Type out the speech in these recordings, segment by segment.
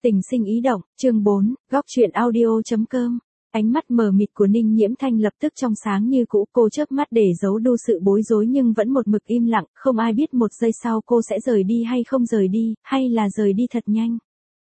Tình sinh ý động, chương 4, góc truyện audio.com. Ánh mắt mờ mịt của Ninh Nhiễm Thanh lập tức trong sáng như cũ, cô chớp mắt để giấu đi sự bối rối nhưng vẫn một mực im lặng, không ai biết một giây sau cô sẽ rời đi hay không rời đi, hay là rời đi thật nhanh.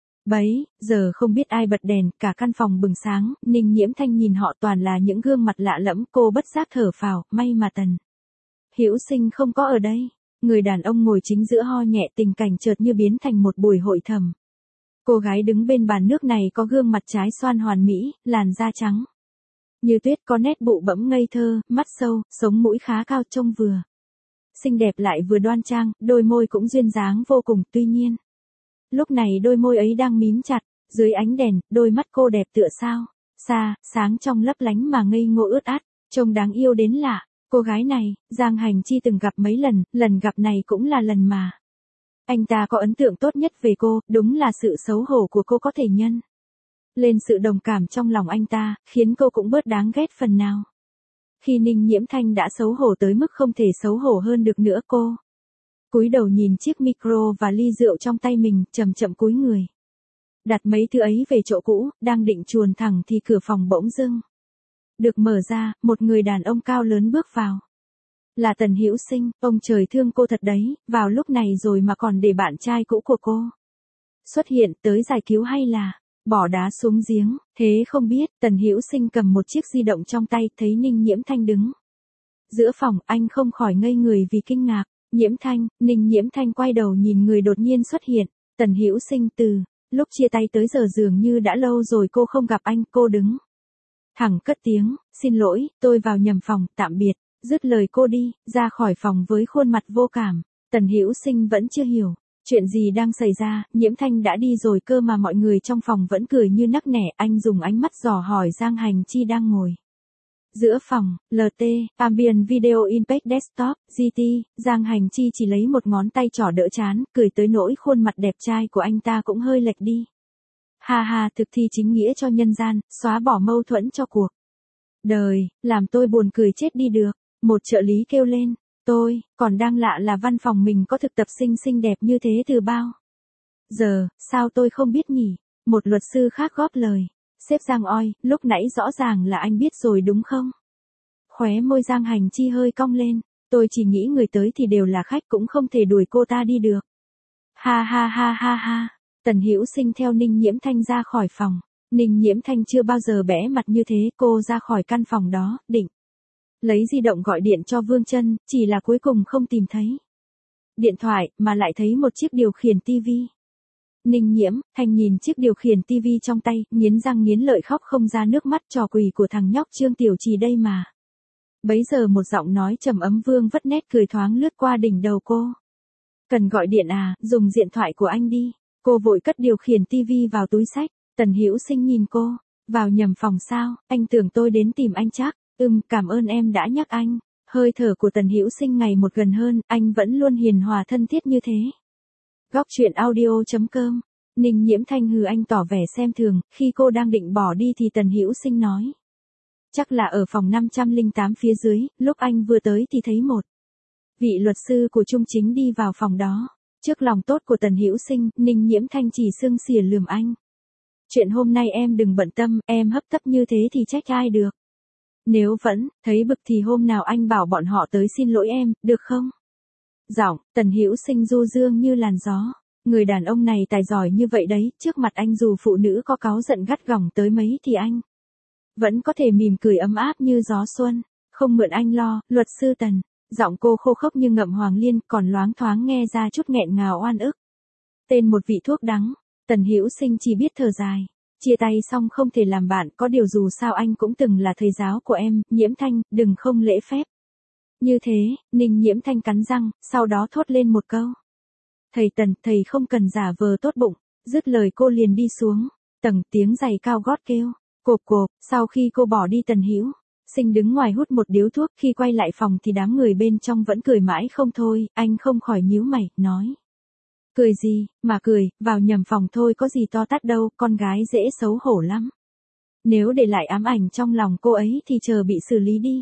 Bấy giờ không biết ai bật đèn, cả căn phòng bừng sáng, Ninh Nhiễm Thanh nhìn họ toàn là những gương mặt lạ lẫm, cô bất giác thở phào, may mà Tần Hữu Sinh không có ở đây. Người đàn ông ngồi chính giữa ho nhẹ, tình cảnh chợt như biến thành một buổi hội thẩm. Cô gái đứng bên bàn nước này có gương mặt trái xoan hoàn mỹ, làn da trắng như tuyết, có nét bụ bẫm ngây thơ, mắt sâu, sống mũi khá cao, trông vừa xinh đẹp lại vừa đoan trang, đôi môi cũng duyên dáng vô cùng. Tuy nhiên, lúc này đôi môi ấy đang mím chặt, dưới ánh đèn, đôi mắt cô đẹp tựa sao xa, sáng trong lấp lánh mà ngây ngô ướt át, trông đáng yêu đến lạ. Cô gái này, Giang Hành Chi từng gặp mấy lần, lần gặp này cũng là lần mà anh ta có ấn tượng tốt nhất về cô, đúng là sự xấu hổ của cô có thể nhân lên sự đồng cảm trong lòng anh ta, khiến cô cũng bớt đáng ghét phần nào. Khi Ninh Nhiễm Thanh đã xấu hổ tới mức không thể xấu hổ hơn được nữa, cô cúi đầu nhìn chiếc micro và ly rượu trong tay mình, chậm chậm cúi người đặt mấy thứ ấy về chỗ cũ, đang định chuồn thẳng thì cửa phòng bỗng dưng được mở ra, một người đàn ông cao lớn bước vào. Là Tần Hữu Sinh. Ông trời thương cô thật đấy, vào lúc này rồi mà còn để bạn trai cũ của cô xuất hiện, tới giải cứu hay là bỏ đá xuống giếng. Thế không biết, Tần Hữu Sinh cầm một chiếc di động trong tay, thấy Ninh Nhiễm Thanh đứng giữa phòng, anh không khỏi ngây người vì kinh ngạc. Nhiễm Thanh. Ninh Nhiễm Thanh quay đầu nhìn người đột nhiên xuất hiện. Tần Hữu Sinh. Từ lúc chia tay tới giờ dường như đã lâu rồi cô không gặp anh. Cô đứng thẳng cất tiếng, xin lỗi, tôi vào nhầm phòng, tạm biệt. Dứt lời cô đi ra khỏi phòng với khuôn mặt vô cảm. Tần Hữu Sinh vẫn chưa hiểu chuyện gì đang xảy ra, Nhiễm Thanh đã đi rồi cơ mà mọi người trong phòng vẫn cười như nắc nẻ. Anh dùng ánh mắt dò hỏi Giang Hành Chi đang ngồi giữa phòng. LT, Ambient Video Impact Desktop, GT. Giang Hành Chi chỉ lấy một ngón tay trỏ đỡ trán, cười tới nỗi khuôn mặt đẹp trai của anh ta cũng hơi lệch đi. Ha ha, thực thi chính nghĩa cho nhân gian, xóa bỏ mâu thuẫn cho cuộc đời, làm tôi buồn cười chết đi được. Một trợ lý kêu lên, tôi còn đang lạ là văn phòng mình có thực tập sinh xinh đẹp như thế từ bao giờ, sao tôi không biết nhỉ? Một luật sư khác góp lời, sếp Giang oi, lúc nãy rõ ràng là anh biết rồi đúng không? Khóe môi Giang Hành Chi hơi cong lên, tôi chỉ nghĩ người tới thì đều là khách, cũng không thể đuổi cô ta đi được. Ha ha ha ha ha. Tần Hữu Sinh theo Ninh Nhiễm Thanh ra khỏi phòng. Ninh Nhiễm Thanh chưa bao giờ bẽ mặt như thế, cô ra khỏi căn phòng đó, định lấy di động gọi điện cho Vương Chân, chỉ là cuối cùng không tìm thấy điện thoại, mà lại thấy một chiếc điều khiển tivi. Ninh Nhiễm Thanh nhìn chiếc điều khiển tivi trong tay, nghiến răng nghiến lợi khóc không ra nước mắt. Trò quỷ của thằng nhóc Trương Tiểu Trì đây mà. Bấy giờ một giọng nói trầm ấm vương vất nét cười thoáng lướt qua đỉnh đầu cô. Cần gọi điện à, dùng điện thoại của anh đi. Cô vội cất điều khiển tivi vào túi xách. Tần Hữu Sinh nhìn cô, vào nhầm phòng sao, anh tưởng tôi đến tìm anh chắc. Cảm ơn em đã nhắc anh. Hơi thở của Tần Hữu Sinh ngày một gần hơn, anh vẫn luôn hiền hòa thân thiết như thế. Góc truyện audio.com. Ninh Nhiễm Thanh hừ anh tỏ vẻ xem thường. Khi cô đang định bỏ đi thì Tần Hữu Sinh nói, chắc là ở phòng 508 phía dưới. Lúc anh vừa tới thì thấy một vị luật sư của Trung Chính đi vào phòng đó. Trước lòng tốt của Tần Hữu Sinh, Ninh Nhiễm Thanh chỉ sưng xỉa lườm anh. Chuyện hôm nay em đừng bận tâm, em hấp tấp như thế thì trách ai được. Nếu vẫn thấy bực thì hôm nào anh bảo bọn họ tới xin lỗi em, được không? Giọng Tần Hữu Sinh du dương như làn gió. Người đàn ông này tài giỏi như vậy đấy, trước mặt anh dù phụ nữ có cáu giận gắt gỏng tới mấy thì anh vẫn có thể mỉm cười ấm áp như gió xuân. Không mượn anh lo, luật sư Tần. Giọng cô khô khốc như ngậm hoàng liên, còn loáng thoáng nghe ra chút nghẹn ngào oan ức. Tên một vị thuốc đắng. Tần Hữu Sinh chỉ biết thở dài. Chia tay xong không thể làm bạn, có điều dù sao anh cũng từng là thầy giáo của em. Nhiễm Thanh, đừng không lễ phép như thế. Ninh Nhiễm Thanh cắn răng, sau đó thốt lên một câu. Thầy Tần, thầy không cần giả vờ tốt bụng. Dứt lời cô liền đi xuống tầng, tiếng giày cao gót kêu cộp cộp. Sau khi cô bỏ đi, Tần Hữu Sinh đứng ngoài hút một điếu thuốc. Khi quay lại phòng thì đám người bên trong vẫn cười mãi không thôi. Anh không khỏi nhíu mày, nói, cười gì mà cười, vào nhầm phòng thôi có gì to tát đâu, con gái dễ xấu hổ lắm. Nếu để lại ám ảnh trong lòng cô ấy thì chờ bị xử lý đi.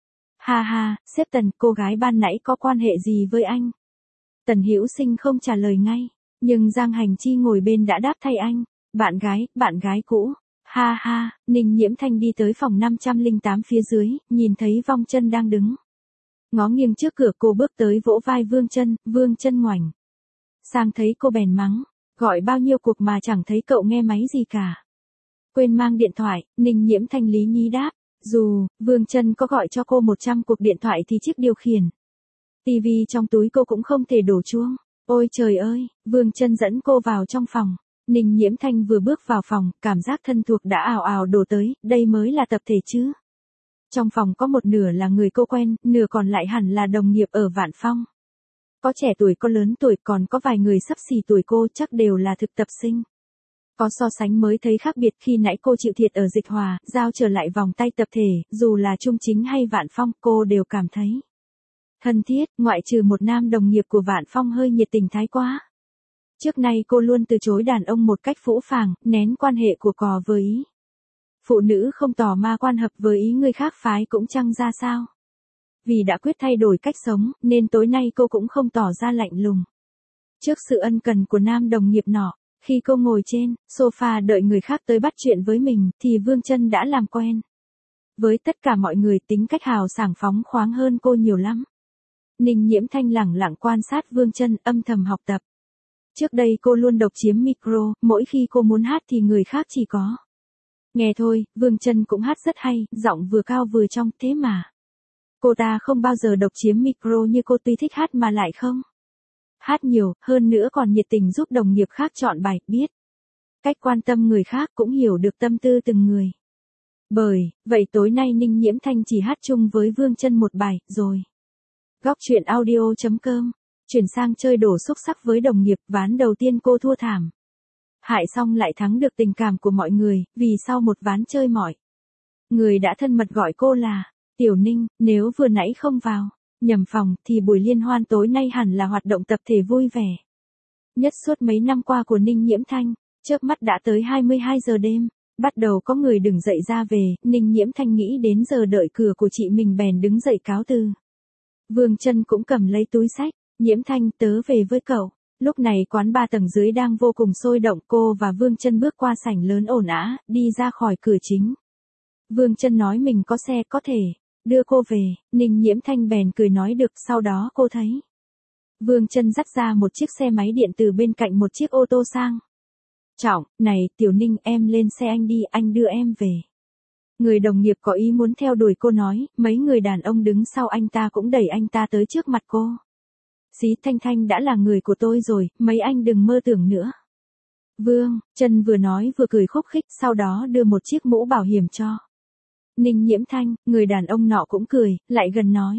Ha ha, sếp Tần, cô gái ban nãy có quan hệ gì với anh? Tần Hữu Sinh không trả lời ngay, nhưng Giang Hành Chi ngồi bên đã đáp thay anh. Bạn gái cũ. Ha ha, Ninh Nhiễm Thanh đi tới phòng 508 phía dưới, nhìn thấy Vong Chân đang đứng. Ngó nghiêng trước cửa, cô bước tới vỗ vai Vương Chân ngoảnh. Sang thấy cô bèn mắng, gọi bao nhiêu cuộc mà chẳng thấy cậu nghe máy gì cả. Quên mang điện thoại, Ninh Nhiễm Thanh lý nhí đáp, dù Vương Chân có gọi cho cô 100 cuộc điện thoại thì chiếc điều khiển tivi trong túi cô cũng không thể đổ chuông. Ôi trời ơi, Vương Chân dẫn cô vào trong phòng. Ninh Nhiễm Thanh vừa bước vào phòng, cảm giác thân thuộc đã ào ào đổ tới, đây mới là tập thể chứ. Trong phòng có một nửa là người cô quen, nửa còn lại hẳn là đồng nghiệp ở Vạn Phong. Có trẻ tuổi có lớn tuổi, còn có vài người sắp xỉ tuổi cô, chắc đều là thực tập sinh. Có so sánh mới thấy khác biệt. Khi nãy cô chịu thiệt ở Dịch Hòa, giao trở lại vòng tay tập thể, dù là Trung Chính hay Vạn Phong, cô đều cảm thấy thân thiết, ngoại trừ một nam đồng nghiệp của Vạn Phong hơi nhiệt tình thái quá. Trước nay cô luôn từ chối đàn ông một cách phũ phàng, nén quan hệ của cò với ý. Phụ nữ không tỏ ma quan hợp với ý người khác phái cũng chẳng ra sao. Vì đã quyết thay đổi cách sống, nên tối nay cô cũng không tỏ ra lạnh lùng. Trước sự ân cần của nam đồng nghiệp nọ, khi cô ngồi trên sofa đợi người khác tới bắt chuyện với mình, thì Vương Chân đã làm quen. Với tất cả mọi người, tính cách hào sảng phóng khoáng hơn cô nhiều lắm. Ninh Nhiễm Thanh lẳng lặng quan sát Vương Chân, âm thầm học tập. Trước đây cô luôn độc chiếm micro, mỗi khi cô muốn hát thì người khác chỉ có nghe thôi. Vương Chân cũng hát rất hay, giọng vừa cao vừa trong, thế mà cô ta không bao giờ độc chiếm micro như cô, tuy thích hát mà lại không hát nhiều, hơn nữa còn nhiệt tình giúp đồng nghiệp khác chọn bài, biết cách quan tâm người khác, cũng hiểu được tâm tư từng người. Bởi vậy tối nay Ninh Nhiễm Thanh chỉ hát chung với Vương Chân một bài, rồi Góc truyện audio.com chuyển sang chơi đổ xúc xắc với đồng nghiệp. Ván đầu tiên cô thua thảm hại, xong lại thắng được tình cảm của mọi người, vì sau một ván chơi mọi người đã thân mật gọi cô là Tiểu Ninh. Nếu vừa nãy không vào nhầm phòng thì buổi liên hoan tối nay hẳn là hoạt động tập thể vui vẻ nhất suốt mấy năm qua của Ninh Nhiễm Thanh. Chớp mắt đã tới 22 giờ đêm, bắt đầu có người đừng dậy ra về. Ninh Nhiễm Thanh nghĩ đến giờ đợi cửa của chị mình bèn đứng dậy cáo từ. Vương Chân cũng cầm lấy túi xách, Nhiễm Thanh, tớ về với cậu. Lúc này quán ba tầng dưới đang vô cùng sôi động, cô và Vương Chân bước qua sảnh lớn ồn ào, đi ra khỏi cửa chính. Vương Chân nói mình có xe có thể đưa cô về, Ninh Nhiễm Thanh bèn cười nói được. Sau đó cô thấy Vương Chân dắt ra một chiếc xe máy điện từ bên cạnh một chiếc ô tô sang trọng. Này, Tiểu Ninh, em lên xe anh đi, anh đưa em về. Người đồng nghiệp có ý muốn theo đuổi cô nói, mấy người đàn ông đứng sau anh ta cũng đẩy anh ta tới trước mặt cô. Xí Thanh Thanh đã là người của tôi rồi, mấy anh đừng mơ tưởng nữa. Vương Chân vừa nói vừa cười khúc khích, sau đó đưa một chiếc mũ bảo hiểm cho Ninh Nhiễm Thanh. Người đàn ông nọ cũng cười, lại gần nói,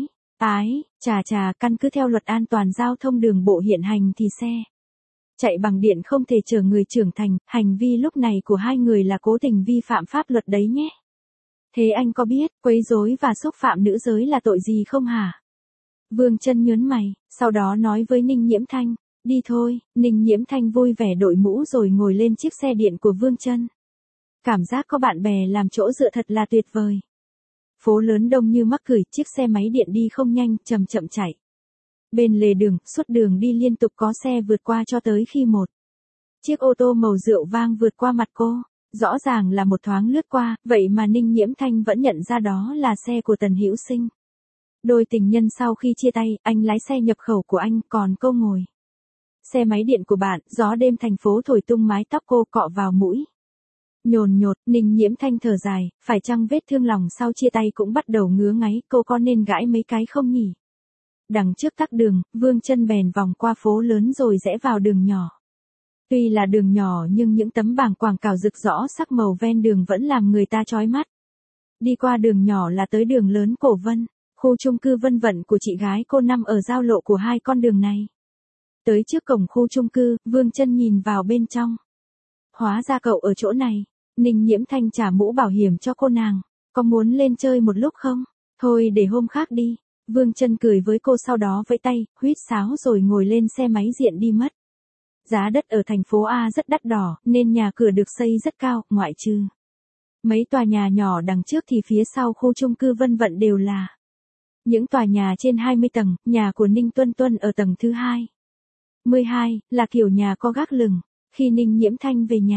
chà, căn cứ theo luật an toàn giao thông đường bộ hiện hành thì xe chạy bằng điện không thể chở người trưởng thành, hành vi lúc này của hai người là cố tình vi phạm pháp luật đấy nhé. Thế anh có biết, quấy rối và xúc phạm nữ giới là tội gì không hả? Vương Chân nhớn mày, sau đó nói với Ninh Nhiễm Thanh, đi thôi. Ninh Nhiễm Thanh vui vẻ đội mũ rồi ngồi lên chiếc xe điện của Vương Chân. Cảm giác có bạn bè làm chỗ dựa thật là tuyệt vời. Phố lớn đông như mắc cười, chiếc xe máy điện đi không nhanh, chậm chậm chạy. Bên lề đường, suốt đường đi liên tục có xe vượt qua cho tới khi một chiếc ô tô màu rượu vang vượt qua mặt cô. Rõ ràng là một thoáng lướt qua, vậy mà Ninh Nhiễm Thanh vẫn nhận ra đó là xe của Tần Hữu Sinh. Đôi tình nhân sau khi chia tay, anh lái xe nhập khẩu của anh, còn cô ngồi xe máy điện của bạn. Gió đêm thành phố thổi tung mái tóc cô, cọ vào mũi nhồn nhột. Ninh Nhiễm Thanh thở dài, phải chăng vết thương lòng sau chia tay cũng bắt đầu ngứa ngáy, cô có nên gãi mấy cái không nhỉ? Đằng trước tắc đường, Vương Chân bèn vòng qua phố lớn rồi rẽ vào đường nhỏ. Tuy là đường nhỏ nhưng những tấm bảng quảng cáo rực rõ sắc màu ven đường vẫn làm người ta chói mắt. Đi qua đường nhỏ là tới đường lớn Cổ Vân, khu chung cư Vân Vận của chị gái cô nằm ở giao lộ của hai con đường này. Tới trước cổng khu chung cư, Vương Chân nhìn vào bên trong. Hóa ra cậu ở chỗ này. Ninh Nhiễm Thanh trả mũ bảo hiểm cho cô nàng. Có muốn lên chơi một lúc không? Thôi để hôm khác đi. Vương Chân cười với cô, sau đó vẫy tay, huýt sáo rồi ngồi lên xe máy điện đi mất. Giá đất ở thành phố A rất đắt đỏ, nên nhà cửa được xây rất cao, ngoại trừ mấy tòa nhà nhỏ đằng trước thì phía sau khu chung cư Vân Vận đều là những tòa nhà trên 20 tầng, nhà của Ninh Tuân Tuân ở tầng thứ 12 là kiểu nhà có gác lửng. Khi Ninh Nhiễm Thanh về nhà,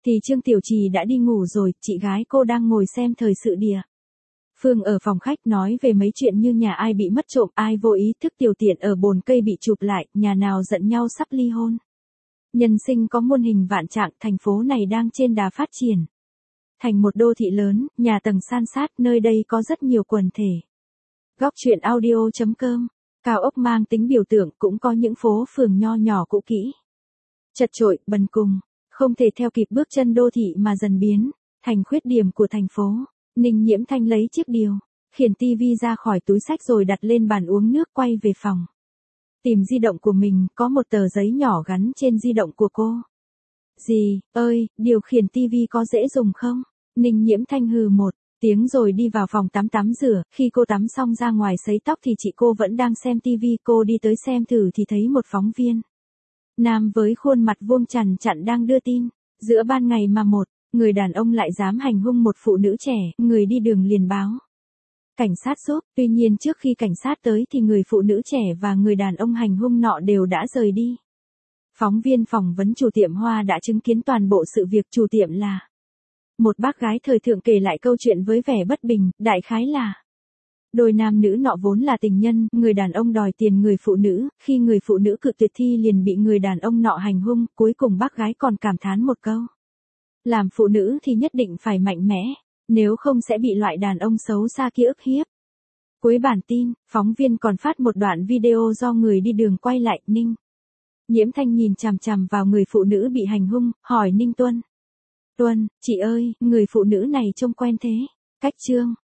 thì Trương Tiểu Trì đã đi ngủ rồi, chị gái cô đang ngồi xem thời sự địa. Phương ở phòng khách nói về mấy chuyện như nhà ai bị mất trộm, ai vô ý thức tiểu tiện ở bồn cây bị chụp lại, nhà nào giận nhau sắp ly hôn. Nhân sinh có muôn hình vạn trạng, thành phố này đang trên đà phát triển. Thành một đô thị lớn, nhà tầng san sát, nơi đây có rất nhiều quần thể. Góc truyện audio.com, cao ốc mang tính biểu tượng cũng có những phố phường nho nhỏ cũ kỹ. Chật chội, bần cùng, không thể theo kịp bước chân đô thị mà dần biến thành khuyết điểm của thành phố. Ninh Nhiễm Thanh lấy chiếc điều khiển tivi ra khỏi túi xách rồi đặt lên bàn uống nước, quay về phòng. Tìm di động của mình, có một tờ giấy nhỏ gắn trên di động của cô. Dì ơi, điều khiển tivi có dễ dùng không? Ninh Nhiễm Thanh hừ một tiếng rồi đi vào phòng tắm rửa. Khi cô tắm xong ra ngoài sấy tóc thì chị cô vẫn đang xem tivi. Cô đi tới xem thử thì thấy một phóng viên nam với khuôn mặt vuông chằn chặn đang đưa tin. Giữa ban ngày mà một người đàn ông lại dám hành hung một phụ nữ trẻ, người đi đường liền báo cảnh sát giúp. Tuy nhiên trước khi cảnh sát tới thì người phụ nữ trẻ và người đàn ông hành hung nọ đều đã rời đi. Phóng viên phỏng vấn chủ tiệm hoa đã chứng kiến toàn bộ sự việc. Chủ tiệm là một bác gái thời thượng, kể lại câu chuyện với vẻ bất bình, đại khái là đôi nam nữ nọ vốn là tình nhân, người đàn ông đòi tiền người phụ nữ, khi người phụ nữ cự tuyệt thì liền bị người đàn ông nọ hành hung, cuối cùng bác gái còn cảm thán một câu: làm phụ nữ thì nhất định phải mạnh mẽ, nếu không sẽ bị loại đàn ông xấu xa kia ức hiếp. Cuối bản tin, phóng viên còn phát một đoạn video do người đi đường quay lại. Ninh Nhiễm Thanh nhìn chằm chằm vào người phụ nữ bị hành hung, hỏi Ninh Tuân: Tuân, chị ơi, người phụ nữ này trông quen thế. Cách Trương